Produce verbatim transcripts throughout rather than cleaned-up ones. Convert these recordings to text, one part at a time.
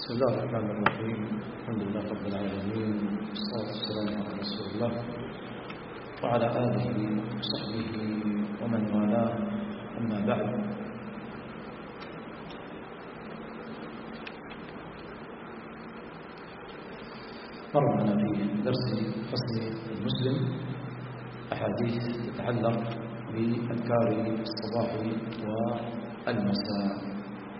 بسم الله الرحمن الرحيم. الحمد لله رب العالمين، والصلاة والسلام على رسول الله وعلى آله وصحبه ومن والاه، أما بعد. مر معنا في درس فصل المسلم أحاديث تتعلق بأذكار الصباح والمساء.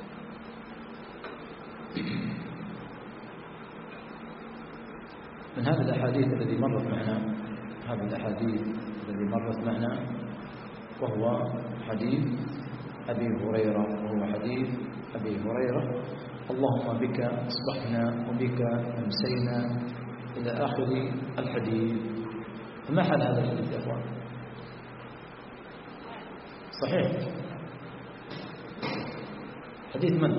من هذه الأحاديث الذي مرت معنا هذه الأحاديث الذي مرت معنا وهو حديث أبي هريرة وهو حديث أبي هريرة: اللهم بك أصبحنا وبك أمسينا، إلى آخر الحديث. فما حال هذا الحديث يا أخوان؟ صحيح؟ حديث من؟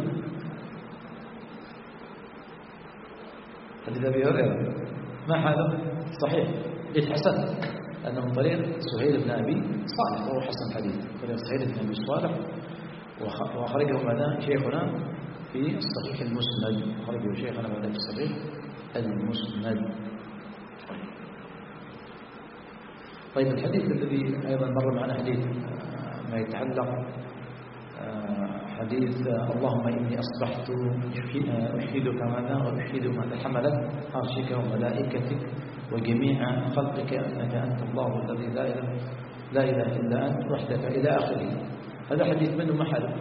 حديث أبي هريرة. ما حاله؟ صحيح، حديث حسن، لأنه من طريق سهيل بن أبي صالح وهو حسن حديث، طريق سهيل بن أبي صالح، وأخرجه ماذا شيخنا في الصحيح المسند، أخرجه شيخنا ماذا في الصحيح المسند. طيب الحديث الذي أيضا مر معنا حديث ما يتعلق حديث اللهم إني أصبحت أشهدك ماذا وأشهد ماذا حملت عرشك وملائكتك وجميع خلقك أنك أنت الله الذي لا إله لا إله إلا أنت وحدك، إلى آخره. هذا حديث منه ما حاله؟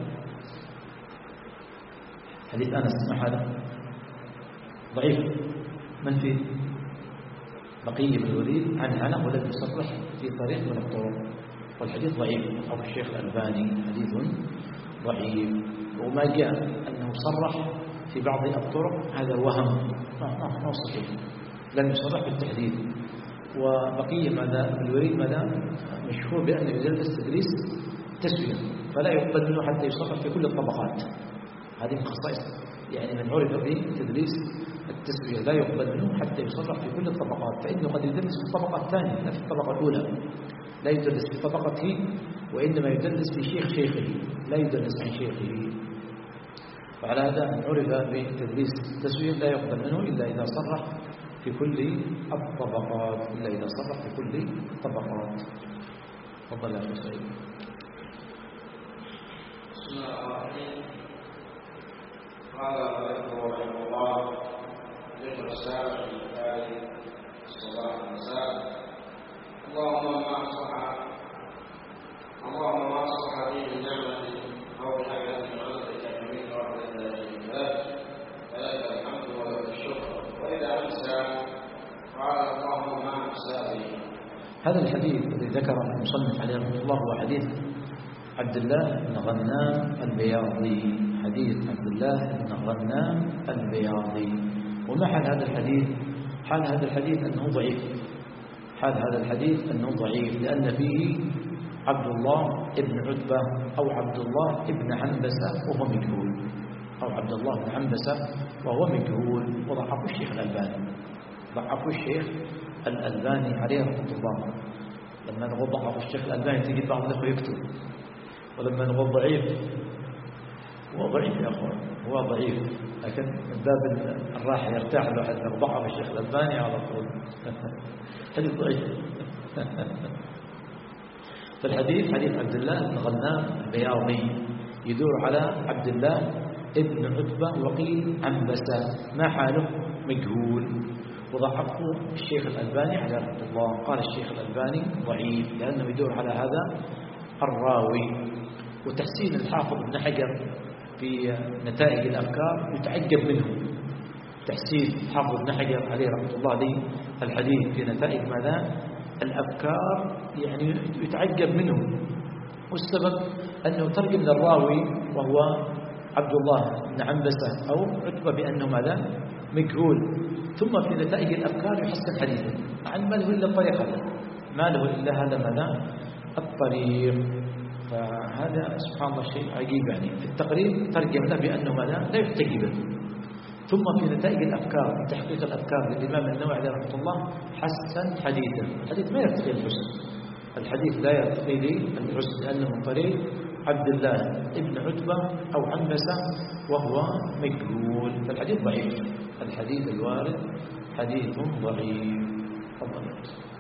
حديث أنس ما حاله؟ ضعيف. من فيه؟ بقية بن الوليد عن عنه ولم يصرح في طريق من الطرق، والحديث ضعيف، أو الشيخ الألباني حديث ضعيف. وما جاء أنه صرح في بعض الطرق هذا وهم، ما هو صحيح، لم يصرح بالتحديد. وبقية ماذا الوليد ماذا مشهور بأنه يدرس تدريس تسوية، فلا يقبل منه حتى يصرح في كل الطبقات. هذه من خصائص يعني من عرف بتدريس التسوية، لا يقبل منه حتى يصرح في كل الطبقات، فإنه قد يدرس في الطبقة الثانية لا في الطبقة الأولى، لا يدرس في طبقته، وإنما يدرس في شيخ شيخه، لا يدرس عن شيخه. وعلى هذا عرف بتدريس التسوية لا يقبل منه إلا إذا صرح في كل الطبقات، إلا إذا صرح في كل الطبقات. تفضل يا أخي سعيد. بسم الله الرحمن الرحيم. قال رحمه الله: ذكر السابع في كتاب الصباح والمساء. اللهم ما أصبح اللهم ما أصبح لي من نعمة أو نعمة من عندك منك وحدك لا شريك لك، فلك الحمد ولك الشكر. وإذا أمسى قال: اللهم ما أمسى بي. هذا الحديث الذي ذكره المصنف عليه رحمه الله هو حديث عبد الله بن غنام البياضي، حديث عبد الله بن غنام البياضي. وما حال هذا الحديث؟ حال هذا الحديث أنه ضعيف، حال هذا الحديث أنه ضعيف، لأن فيه عبد الله ابن عتبة أو عبد الله ابن عنبسة وهو مجهول، أو عبد الله بن عنبسة وهو مجهول، وضعفه الشيخ الألباني، ضعفه الشيخ الألباني عليه رحمة الله. لما نقول ضعف الشيخ الألباني تجي بعض الأخوة يكتب، ولما نقول ضعيف هو ضعيف يا أخوان، هو ضعيف، لكن من باب الراحة يرتاح الواحد لو ضعف الشيخ الألباني على طول. حديث ضعيف. فالحديث حديث عبد الله بن غنام البياضي يدور على عبد الله ابن عتبة وقيل عنبسة، ما حاله؟ مجهول، وضعفه الشيخ الألباني عليه رحمه الله. قال الشيخ الألباني ضعيف لأنه يدور على هذا الراوي. وتحسين الحافظ ابن حجر في نتائج الأفكار يتعجب منه، تحسين حافظ ابن حجر عليه رحمه الله لي الحديث في نتائج ماذا الأفكار، يعني يتعجب منه. والسبب أنه ترجم للراوي وهو عبد الله بن عنبسة أو عتبة بأنه ماذا مجهول، ثم في نتائج الأفكار يحسن حديثه، عن ما له إلا الطريق هذا، ما له إلا هذا ماذا الطريق. فهذا سبحان الله شيء عجيب، يعني في التقريب ترجم له بأنه ماذا لا يحتج به، ثم في نتائج الأفكار تحقيق الأفكار للإمام النووي عليه رحمه الله حسن حديثه. الحديث ما يرتقي الحسن، الحديث لا يرتقي للحسن، لأنه من طريق عبد الله ابن عتبة أو عنبسة وهو مجهول. فالحديث ضعيف، الحديث الوارد حديث ضعيف. تفضل.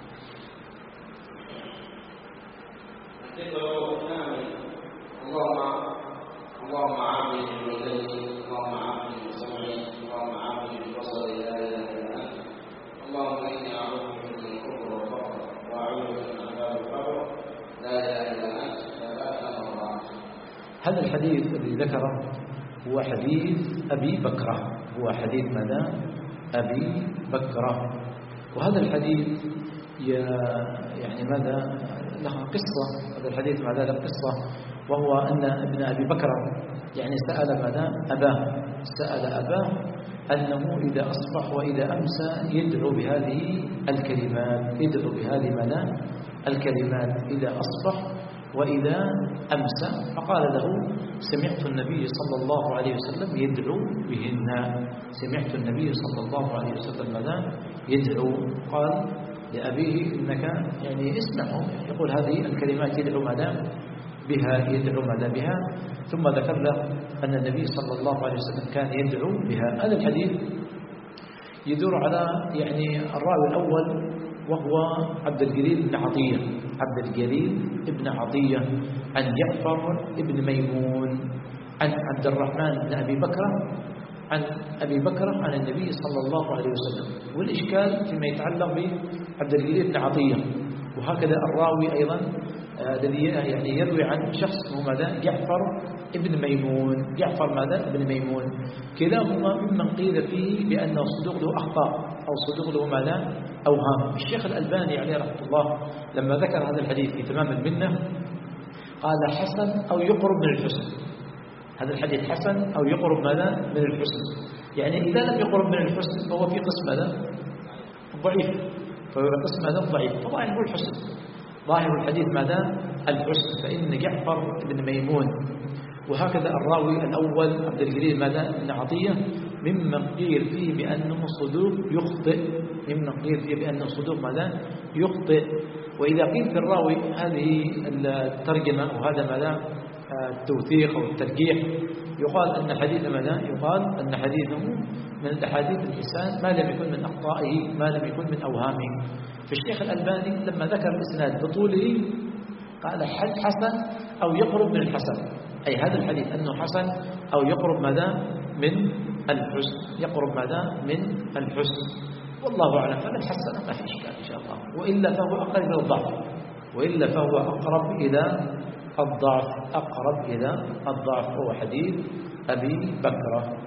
اللهم اللهم عافني من بدني، اللهم عافني من سمعي، اللهم عافني من بصري، لا اله الا انت. اللهم اني اعوذ بك من الكفر والفقر، واعوذ بك من عذاب القبر، لا اله الا انت. ثلاث مرات. هذا الحديث الذي ذكره هو حديث ابي بكرة، هو حديث ماذا؟ ابي بكرة. وهذا الحديث يعني ماذا له قصة، هذا الحديث ماذا له قصة، وهو أن ابن أبي بكر يعني سأل ماذا؟ أباه، سأل أباه أنه إذا أصبح وإذا أمسى يدعو بهذه الكلمات، يدعو بهذه ماذا؟ الكلمات إذا أصبح وإذا أمسى. فقال له: سمعت النبي صلى الله عليه وسلم يدعو بهن، سمعت النبي صلى الله عليه وسلم ماذا؟ يدعو. قال لأبيه: إنك يعني اسمعهم، يقول هذه الكلمات يدعو ماذا؟ بها، يدعو ماذا؟ بها. ثم ذكر له أن النبي صلى الله عليه وسلم كان يدعو بها. هذا الحديث يدور على يعني الراوي الأول وهو عبد الجليل بن عطية، عبد الجليل بن عطية عن جعفر بن ميمون عن عبد الرحمن بن أبي بكر عن أبي بكر عن النبي صلى الله عليه وسلم. والإشكال فيما يتعلق بعبد الجليل بن عطية. وهكذا الراوي أيضا الذي يعني يروي عن شخص اسمه ماذا؟ جعفر ابن ميمون. جعفر ماذا؟ ابن ميمون. كلاهما ممن قيل فيه بأنه صدوق له أخطاء أو صدوق له ماذا؟ أوهام. الشيخ الألباني عليه رحمة الله لما ذكر هذا الحديث في تمام المنة قال حسن أو يقرب من الحسن. هذا الحديث حسن أو يقرب ماذا؟ من الحسن. يعني إذا لم يقرب من الحسن فهو في قسم ماذا؟ ضعيف، فهو قسم ماذا؟ ضعيف. فظاهره الحسن، ظاهر الحديث ماذا؟ الحسن، فإن جعفر بن ميمون وهكذا الراوي الأول عبد الجليل ماذا؟ بن عطية ممن قيل فيه بأنه صدوق يخطئ، ممن قيل فيه بأنه صدوق ماذا؟ يخطئ. وإذا قيل في الراوي هذه الترجمة وهذا ماذا؟ التوثيق أو الترجيح، يقال أن حديث ماذا؟ يقال أن حديثه من الأحاديث الإنسان ما لم يكن من أخطائه، ما لم يكن من أوهامه. فالشيخ الألباني لما ذكر الإسناد بطوله قال حسن أو يقرب من الحسن، أي هذا الحديث أنه حسن أو يقرب ماذا؟ من الحسن، يقرب ماذا؟ من الحسن. والله أعلم. فمن حسن ما في إشكال إن شاء الله، وإلا فهو أقرب إلى الضعف، وإلا فهو أقرب إلى الضعف، أقرب إلى الضعف. هو حديث أبي بكرة.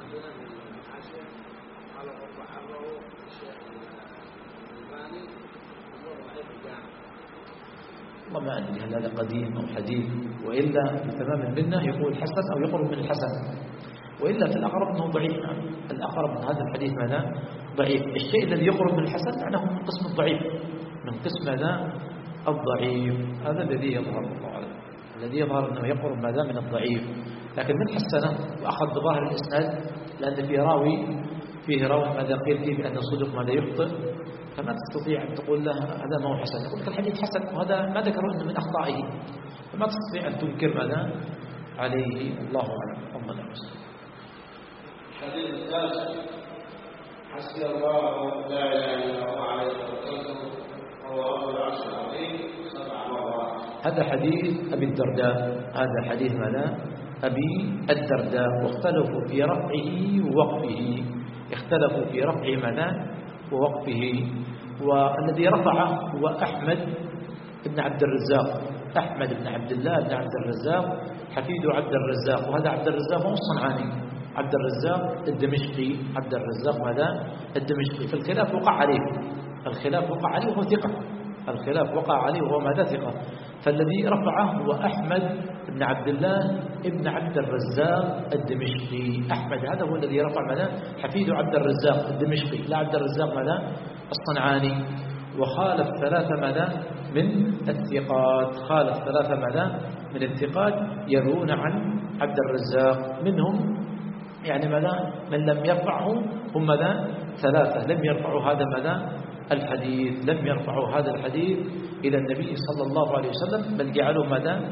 والله ما أدري هل هذا قديم أو حديث، وإلا بتمام المنة يقول حسن أو يقرب من الحسن، وإلا في الأقرب أنه ضعيف. الأقرب من هذا الحديث ماذا؟ ضعيف. الشيء الذي يقرب من الحسن معناه من قسم الضعيف، من قسم ماذا؟ الضعيف. هذا الذي يظهر الله أعلم، الذي يظهر أنه يقرب ماذا؟ من الضعيف. لكن من حسنه وأخذ بظاهر الإسناد لأن فيه راوي فيه راوي ماذا قيل فيه بأن الصدق ماذا يخطئ، فما تستطيع أن تقول له هذا ما هو حسن. يقول لك الحديث حسن وهذا ما ذكره أنه من أخطائه، فما تستطيع أن تنكر ماذا عليه. الله أعلم. الله أعلم. الحديث الثالث: حسبي الله لا اله الا هو عليه توكلت وهو رب العرش العظيم سبع مرات. هذا حديث أبي الدرداء، هذا حديث ماذا؟ أبي الدرداء. واختلفوا في رفعه ووقفه، اختلفوا في رفعه ماذا؟ ووقفه. والذي رفعه هو أحمد بن عبد الرزاق، أحمد بن عبد الله بن عبد الرزاق حفيد عبد الرزاق. وهذا عبد الرزاق هو الصنعاني، عبد الرزاق الدمشقي، عبد الرزاق ماذا؟ الدمشقي. فالخلاف وقع عليه، الخلاف وقع عليه وهو ثقة، الخلاف وقع عليه وهو ماذا؟ ثقة. فالذي رفعه هو أحمد بن عبد الله ابن عبد الرزاق الدمشقي. أحمد هذا هو الذي رفع ماذا؟ حفيد عبد الرزاق الدمشقي، لا عبد الرزاق ماذا؟ الصنعاني. وخالف ثلاثة ماذا؟ من الثقات، خالف ثلاثة ماذا؟ من الثقات يروون عن عبد الرزاق. منهم يعني ماذا؟ من لم يرفعه هم ماذا؟ ثلاثة لم يرفعوا هذا ماذا؟ الحديث، لم يرفعوا هذا الحديث إلى النبي صلى الله عليه وسلم، بل جعلوا ماذا؟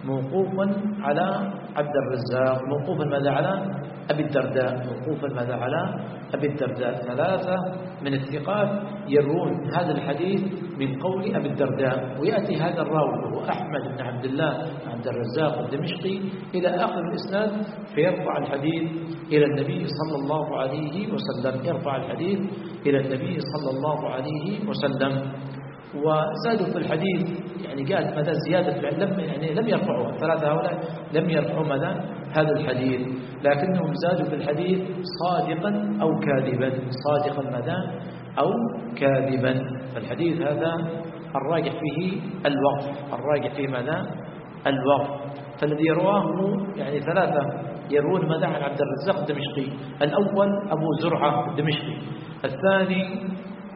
موقوفا على عبد الرزاق، موقوفا ماذا على أبي الدرداء، موقوفا ماذا على أبي الدرداء. ثلاثة من الثقات يروون هذا الحديث من قول أبي الدرداء، ويأتي هذا الراوي وهو أحمد بن عبد الله عبد الرزاق الدمشقي إلى آخر الإسناد فيرفع الحديث إلى النبي صلى الله عليه وسلم، يرفع الحديث إلى النبي صلى الله عليه وسلم. وزادوا في الحديث يعني جاءت ماذا زيادة لم يعني لم يرفعوا الثلاثة هؤلاء لم يرفعوا ماذا هذا الحديث، لكنهم زادوا في الحديث صادقا أو كاذبا، صادقا ماذا أو كاذبا. فالحديث هذا الراجح فيه الوقف، الراجح فيه ماذا الوقف. فالذي رواه يعني ثلاثة يروون ماذا عن عبد الرزاق الدمشقي، الأول أبو زرعة الدمشقي، الثاني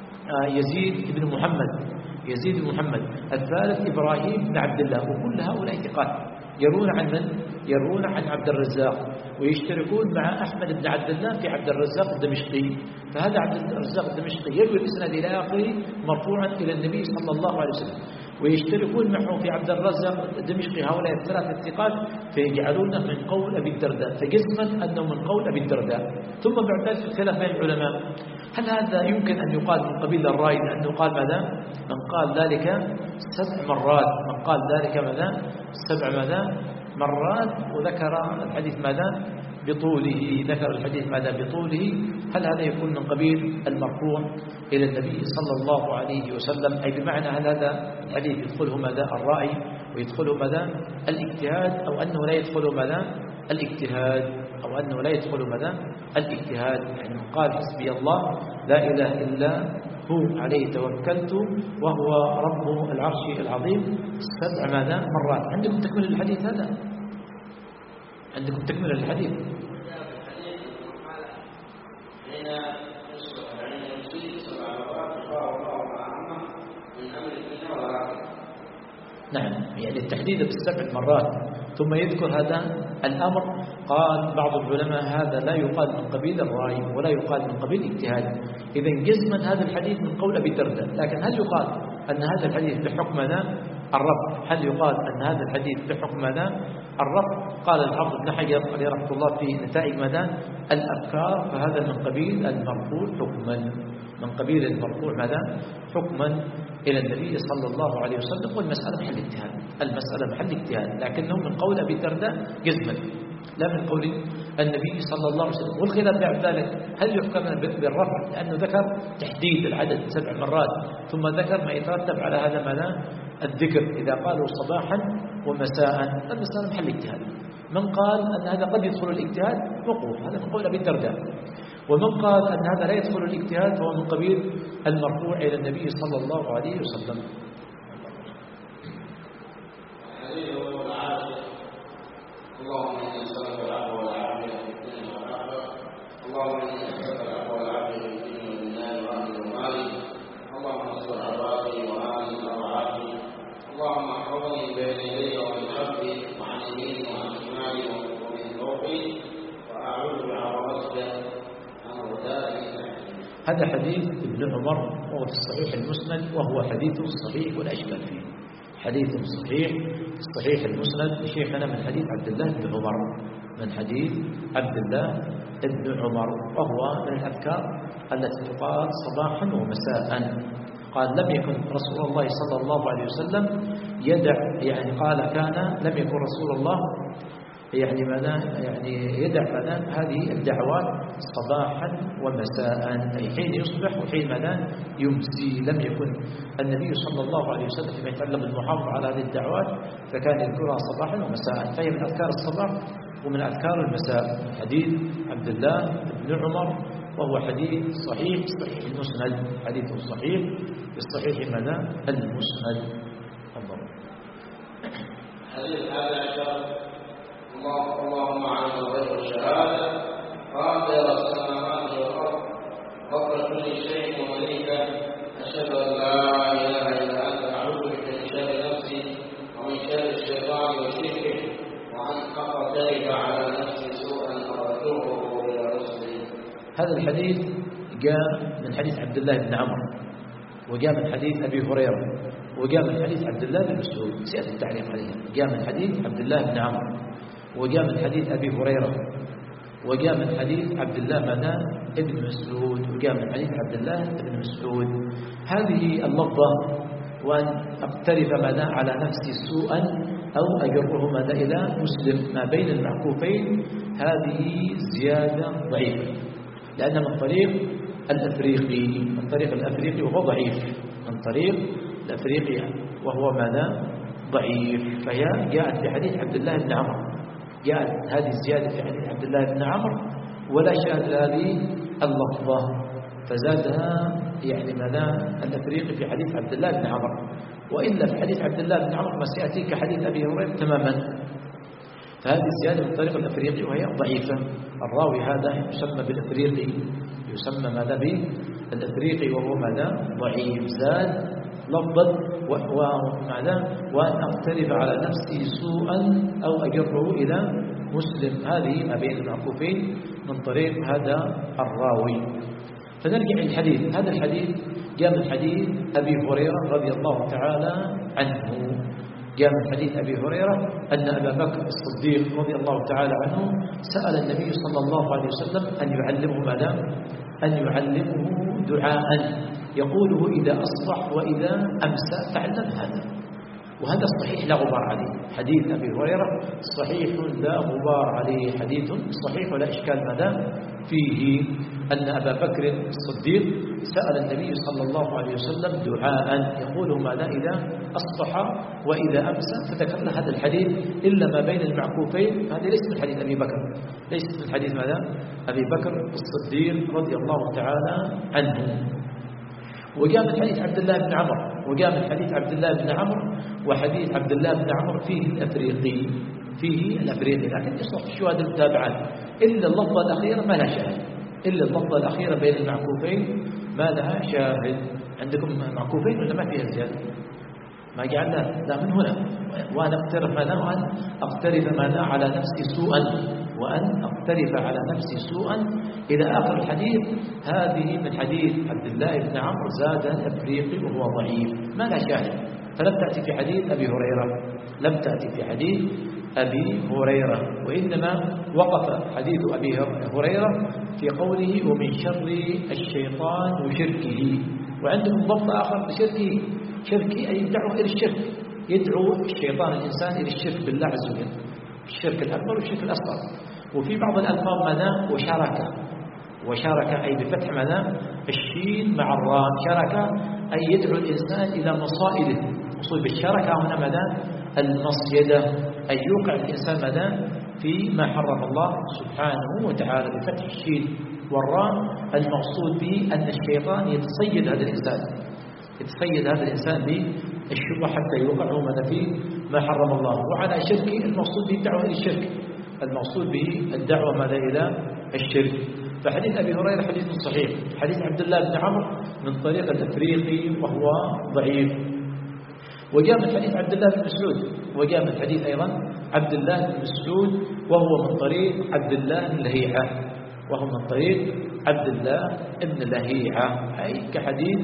يزيد بن محمد يزيد بن محمد، الثالث إبراهيم بن عبد الله، وكل هؤلاء ثقات يرون عن من؟ يرون عن عبد الرزاق، ويشتركون مع أحمد بن عبد الله في عبد الرزاق الدمشقي. فهذا عبد الرزاق الدمشقي يروي الإسناد إلى آخره مرفوعا إلى النبي صلى الله عليه وسلم، ويشتركون معه في عبد الرزاق الدمشقي هؤلاء الثلاثة الثقات فيجعلونه من قول أبي الدرداء، فجزما أنه من قول أبي الدرداء. ثم بعد ذلك الخلاف بين العلماء، هل هذا يمكن أن يقال من قبيل الرأي أنه قال ماذا؟ من قال ذلك سبع مرات، من قال ذلك ماذا؟ سبع ماذا؟ مرات، وذكر الحديث ماذا؟ بطوله، ذكر الحديث ماذا؟ بطوله. هل هذا يكون من قبيل المرفوع إلى النبي صلى الله عليه وسلم؟ أي بمعنى هل هذا الحديث يدخله ماذا؟ الرأي ويدخله ماذا؟ الاجتهاد، أو أنه لا يدخله ماذا؟ الاجتهاد، أو أنه لا يدخل ماذا؟ الاجتهاد. يعني من قال حسبي الله لا إله إلا هو عليه توكلت وهو رب العرش العظيم سبع ماذا؟ مرات. عندكم تكمل الحديث هذا؟ عندكم تكمل الحديث؟ نعم، يعني التحديد بالسبع مرات ثم يذكر هذا الأمر. قال بعض العلماء هذا لا يقال من قبيل الرأي ولا يقال من قبيل الاجتهاد، إذن جزما هذا الحديث من قول أبي الدرداء. لكن هل يقال أن هذا الحديث بحكم ماذا؟ الرفع. هل يقال أن هذا الحديث بحكم ماذا؟ الرفع. قال الحافظ ابن حجر عليه رحمه الله في نتائج ماذا؟ الأفكار، فهذا من قبيل المرفوع حكما، من قبيل المرفوع ماذا؟ حكما إلى النبي صلى الله عليه وسلم. والمسألة محل اجتهاد، المسألة محل اجتهاد، لكنه من قول أبي الدرداء جزما لا من قول النبي صلى الله عليه وسلم. والخلاف بعد ذلك هل يحكم بالرفع؟ لأنه ذكر تحديد العدد سبع مرات ثم ذكر ما يترتب على هذا ماذا؟ الذكر إذا قالوا صباحا ومساء. المسألة محل اجتهاد. من قال أن هذا قد يدخل الاجتهاد وقوف، هذا من قول أبي الدرداء. ومن قال أن هذا لا يدخل الاجتهاد فهو من قبيل المرفوع إلى النبي صلى الله عليه وسلم. اللهم إني أسألك العفو والعافية في الدنيا والآخرة، اللهم إني أسألك العفو والعافية في الدنيا والدنيا وأهلي ومالي، اللهم استر عبادي وآمن روعاتي، اللهم احفظني بين يدي ومن خلفي وعن يميني وعن شمالي ومن فوقي، وأعوذ بعظمتك أن أغتال من تحتي. هذا حديث ابن عمر وهو في الصحيح المسند، وهو حديث صحيح ولا إشكال فيه، حديث صحيح صحيح المسند لشيخنا من حديث عبد الله بن عمر، من حديث عبد الله بن عمر، وهو من الأذكار التي تقال صباحا ومساء. قال لم يكن رسول الله صلى الله عليه وسلم يدع، يعني قال كان لم يكن رسول الله يعني ماذا يعني يدع ماذا هذه الدعوات صباحا ومساء، أي حين يصبح وحين ماذا يمسي. لم يكن النبي صلى الله عليه وسلم فيما يتعلق بالمحافظة على هذه الدعوات فكان يذكرها صباحا ومساء، فهي من أذكار الصباح ومن أذكار المساء. حديث عبد الله بن عمر وهو حديث صحيح صحيح المسند، حديث صحيح بالصحيح ماذا المسند. حديث هذا اللهم عن الغيب والشهادة فاطر السماوات والأرض رب كل شيء ومليكه، أشهد أن لا إله إلا أنت أعوذ بك من شر نفسي ومن شر الشيطان وشركه، وأن أقترف على نفسي سوءا أردته إلى رسلي. هذا الحديث جاء من حديث عبد الله بن عمر، وجاء من حديث أبي هريرة، وجاء من حديث عبد الله بن مسعود، سيأتي التعليق عليها. جاء من حديث عبد الله بن عمرو، وجاء من حديث أبي هريرة، وجاء من حديث عبد الله بن مسعود، وجاء من حديث عبد الله بن مسعود. هذه اللفظة وأن أقترف ماذا على نفسي سوءا أو أجره ماذا إلى مسلم ما بين المعكوفين، هذه زيادة ضعيفة، لأن من طريق الأفريقي، من طريق الأفريقي وهو ضعيف، من طريق الأفريقي وهو ماذا ضعيف. فهي جاءت في حديث عبد الله بن عمرو، جاءت هذه الزيادة في حديث عبد الله بن عمرو ولا شاهد هذه اللفظة، فزادها يعني ماذا الأفريقي في حديث عبد الله بن عمرو. وإلا في حديث عبد الله بن عمرو ما سيأتي كحديث أبي هريرة تماما. فهذه الزيادة من طريق الأفريقي وهي ضعيفة. الراوي هذا يسمى بالأفريقي، يسمى ماذا بالأفريقي وهو ماذا ضعيف. زاد لفظا وماذا وأن أقترف على نفسي سوءا أو أجره إلى مسلم، هذه ما بين المعكوفين من طريق هذا الراوي. فنرجع للحديث. هذا الحديث جاء من حديث أبي هريرة رضي الله تعالى عنه. جاء من حديث أبي هريرة أن أبا بكر الصديق رضي الله تعالى عنه سأل النبي صلى الله عليه وسلم أن يعلمه ماذا؟ أن يعلمه دعاء يقوله إذا أصبح وإذا أمسى، تعلم هذا. وهذا الصحيح لا غبار عليه، حديث أبي هريرة صحيح لا غبار عليه، حديث صحيح ولا إشكال ماذا فيه. أن أبا بكر الصديق سأل النبي صلى الله عليه وسلم دعاء يقوله ماذا إذا أصبح وإذا أمسى، فذكرنا هذا الحديث إلا ما بين المعكوفين. هذا ليس من حديث أبي بكر، ليس من حديث ماذا أبي بكر الصديق رضي الله تعالى عنه. وجاء من حديث عبد الله بن عمرو، وجاء من حديث عبد الله بن عمرو، وحديث عبد الله بن عمرو فيه الأفريقي، فيه الأفريقي، لكن يصح الشهادة المتابعات إلا اللفظة الأخيرة ما لها شاهد، إلا اللفظة الأخيرة بين المعكوفين ما لها شاهد. عندكم معكوفين ولا ما فيها زيادة؟ ما جعلنا لا من هنا. وأن أقترف ماذا؟ وأن أقترف ماذا على نفسي سوءا، وأن أقترف على نفسي سوءا إلى آخر الحديث. هذه من حديث عبد الله بن عمرو زاد الأفريقي وهو ضعيف ما لا شاهد، فلم تأتي في حديث أبي هريرة، لم تأتي في حديث أبي هريرة، وإنما وقف حديث أبي هريرة في قوله ومن شر الشيطان وشركه. وعندهم ضبط آخر بشركه، شركه أي يدعو إلى الشرك، يدعو الشيطان الإنسان إلى الشرك بالله عز وجل، الشرك الأكبر والشرك الأصغر. وفي بعض الألفاظ ماذا وشاركة، وشاركة أي بفتح ماذا الشين مع الراء، شاركة أي يدعو الإنسان إلى مصائده. مصيب الشركة هنا ماذا المصيدة، أي يوقع الإنسان ماذا في ما حرم الله سبحانه وتعالى بفتح الشين والراء. المقصود به أن الشيطان يتصيد هذا الإنسان، يتصيد هذا الإنسان بالشبهة حتى يوقعه ماذا فيه ما حرم الله. وعلى شركه المقصود به الدعوة إلى الشرك، المقصود به الدعوة ماذا إلى الشرك. فحديث أبي هريرة حديث صحيح. حديث عبد الله بن عمرو من طريق الأفريقي وهو ضعيف. وجاء من حديث عبد الله بن مسعود، وجاء من حديث أيضا عبد الله بن مسعود وهو من طريق عبد الله بن لهيعة، وهو من طريق عبد الله بن لهيعة، أي كحديث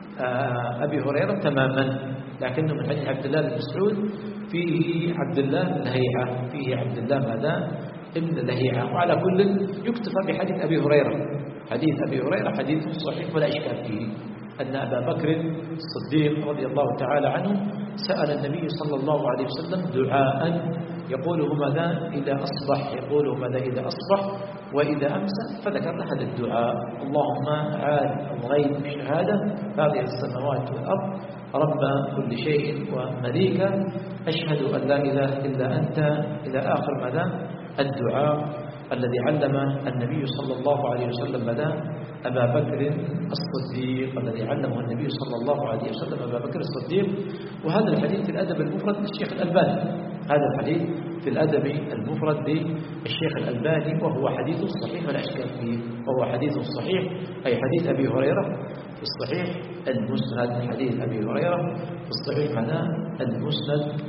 أبي هريرة تماما، لكنه من حديث عبد الله بن مسعود فيه عبد الله بن لهيعة، فيه عبد الله ماذا ابن لهيعة. وعلى كل يكتفى بحديث أبي هريرة. حديث أبي هريرة حديث صحيح ولا إشكال فيه، أن أبا بكر الصديق رضي الله تعالى عنه سأل النبي صلى الله عليه وسلم دعاء يقوله ماذا إذا أصبح، يقوله ماذا إذا أصبح وإذا أمسى، فذكرنا هذا الدعاء اللهم عالم الغيب والشهادة فاطر السماوات والأرض رب كل شيء ومليكه أشهد أن لا إله إلا أنت إلى آخر ماذا الدعاء الذي علم النبي صلى الله عليه وسلم ماذا أبا بكر الصديق، الذي علمه النبي صلى الله عليه وسلم أبا بكر الصديق. وهذا الحديث في الأدب المفرد للشيخ الألباني، هذا الحديث في الأدب المفرد للشيخ الألباني، وهو حديث صحيح ولا إشكال فيه، وهو حديث صحيح أي حديث أبي هريرة في الصحيح المسند، حديث أبي هريرة في الصحيح معناه المسند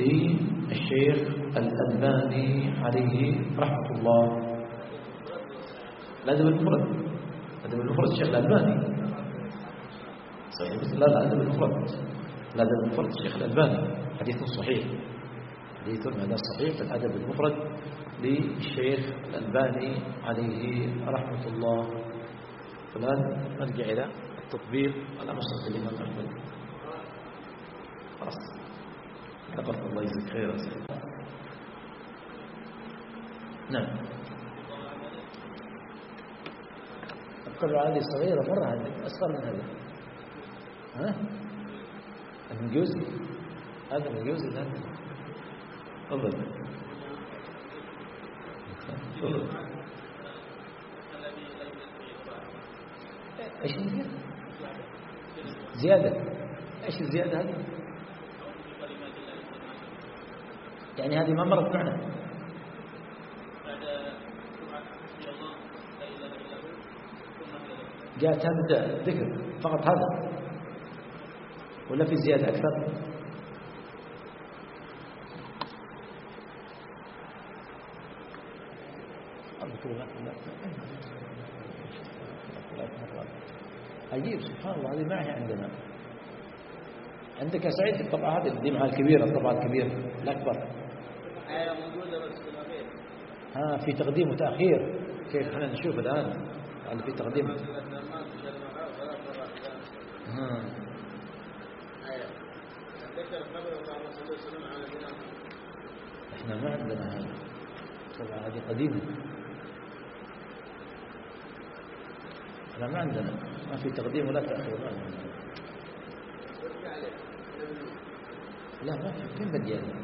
للشيخ الألباني عليه رحمة الله. الأدب المفرد، الأدب المفرد الشيخ الألباني صحيح، لا لا الأدب المفرد الأدب المفرد الشيخ الألباني، حديث صحيح، حديث هذا صحيح في الأدب المفرد للشيخ الألباني عليه رحمة الله. والآن نرجع إلى التطبيق على مسند الإمام أحمد. خلاص ذكرت، الله يجزيك خير يا سيدي. نعم. القرعة هذه صغيرة مرة، هذه أصغر من هذا. ها؟ المجوزي، هذا المجوزي الآن. تفضل. شوف. ايش الزيادة؟ زيادة. ايش الزيادة هذه؟ يعني هذه ما مرت معنا. جاءت هذا الذكر فقط هذا ولا في زيادة أكثر؟ عجيب سبحان الله، هذه ما هي عندنا. عندك يا سعيد الطبعة هذه اللي مع الكبيرة، الطبعة الكبيرة الأكبر. هي موجودة بس في الأخير. ها في تقديم وتأخير، كيف احنا نشوف الآن اللي في تقديم. ها. احنا ما عندنا هذا، طبعا هذه قديمة. احنا ما عندنا، ما في تقديم ولا تأخير. ما عندنا. لا ما في، كم بدي يعني.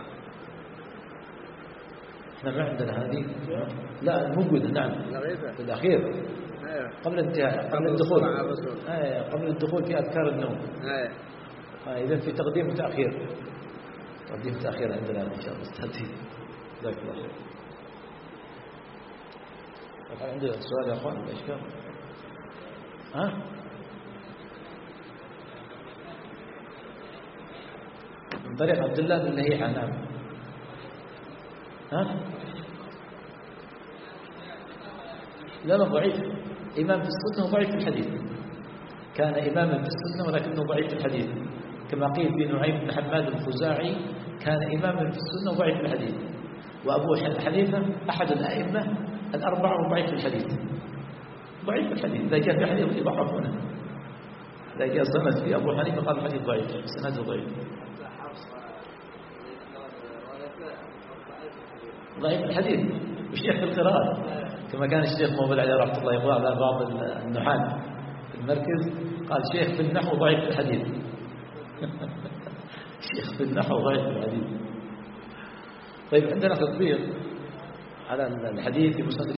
احنا ما عندنا هذه. لا موجودة نعم في الأخير قبل انتهاء، قبل الدخول. آه قبل الدخول في أذكار النوم. آه إذا في تقديم وتأخير. تقديم وتأخير عندنا إن شاء الله استاذ. جزاك الله خير. طبعا عندنا سؤال يا أخوان الأشكال. ها؟ من طريق عبد الله بن لهيعة. نعم. ها؟ لا لا ضعيف، إمام في السنة وضعيف في الحديث. كان إماما في السنة ولكنه ضعيف في الحديث، كما قيل في نعيم بن حماد الخزاعي كان إماما في السنة وضعيف في الحديث. وأبو حنيفة أحد الأئمة الأربعة وضعيف في الحديث. ضعيف في الحديث، إذا جاء في حديث يضعفونه. إذا جاء سند في أبو حنيفة قال الحديث ضعيف، سنده ضعيف. ضعيف الحديث والشيخ في القراءة، كما كان الشيخ موبل عليه رحمة الله يقول على بعض النحاة في المركز، قال شيخ في النحو ضعيف في الحديث. شيخ في النحو ضعيف في الحديث. طيب عندنا تطبيق على الحديث في مسند